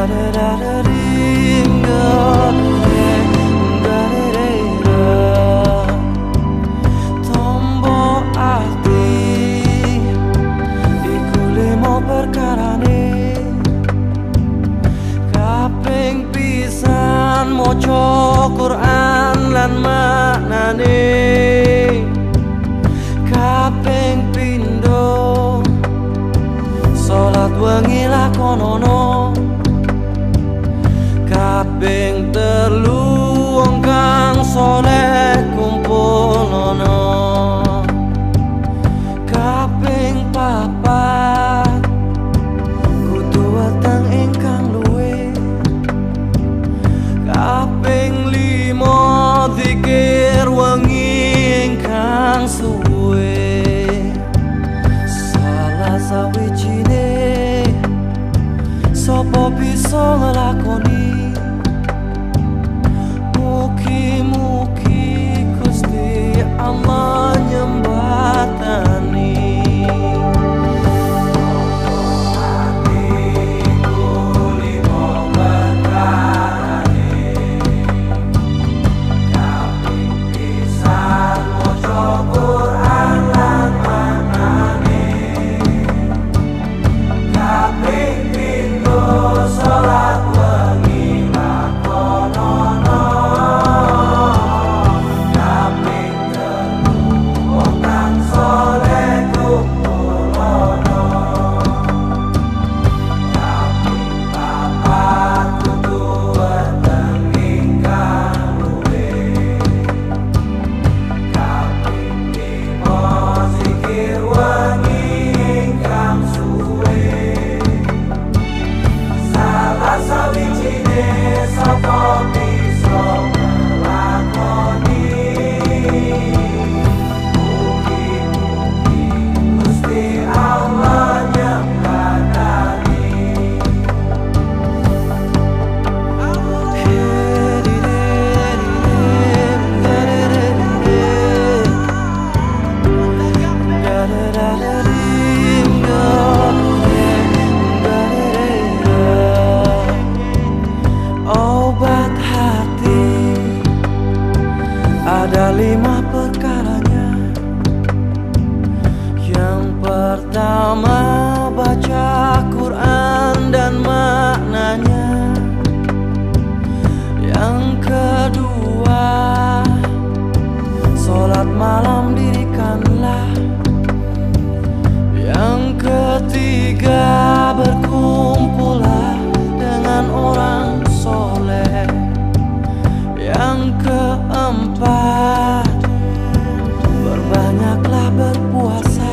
Tombo ati iku limo perkarane kaping pisan maca Quran lan maknane kaping pindho salat wengi lakonono kaping telu wong kang saleh kumpulno kaping papat kudu weteng ingkang luwih kaping limo zikir wengi ingkang suwe salah sawijine sapa bisa nglakoni mugi-mugi Gusti Allah nyembatani ada 5 perkaranya. Yang pertama baca Quran dan maknanya. Yang kedua sholat malam dirikanlah. Yang ketiga berkumpullah dengan orang soleh. Yang keempat berbanyaklah berpuasa.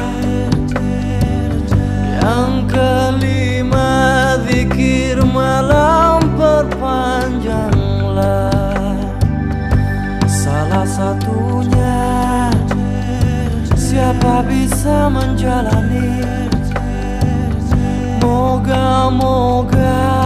Yang kelima zikir malam perpanjanglah. Salah satunya siapa bisa menjalani, moga-moga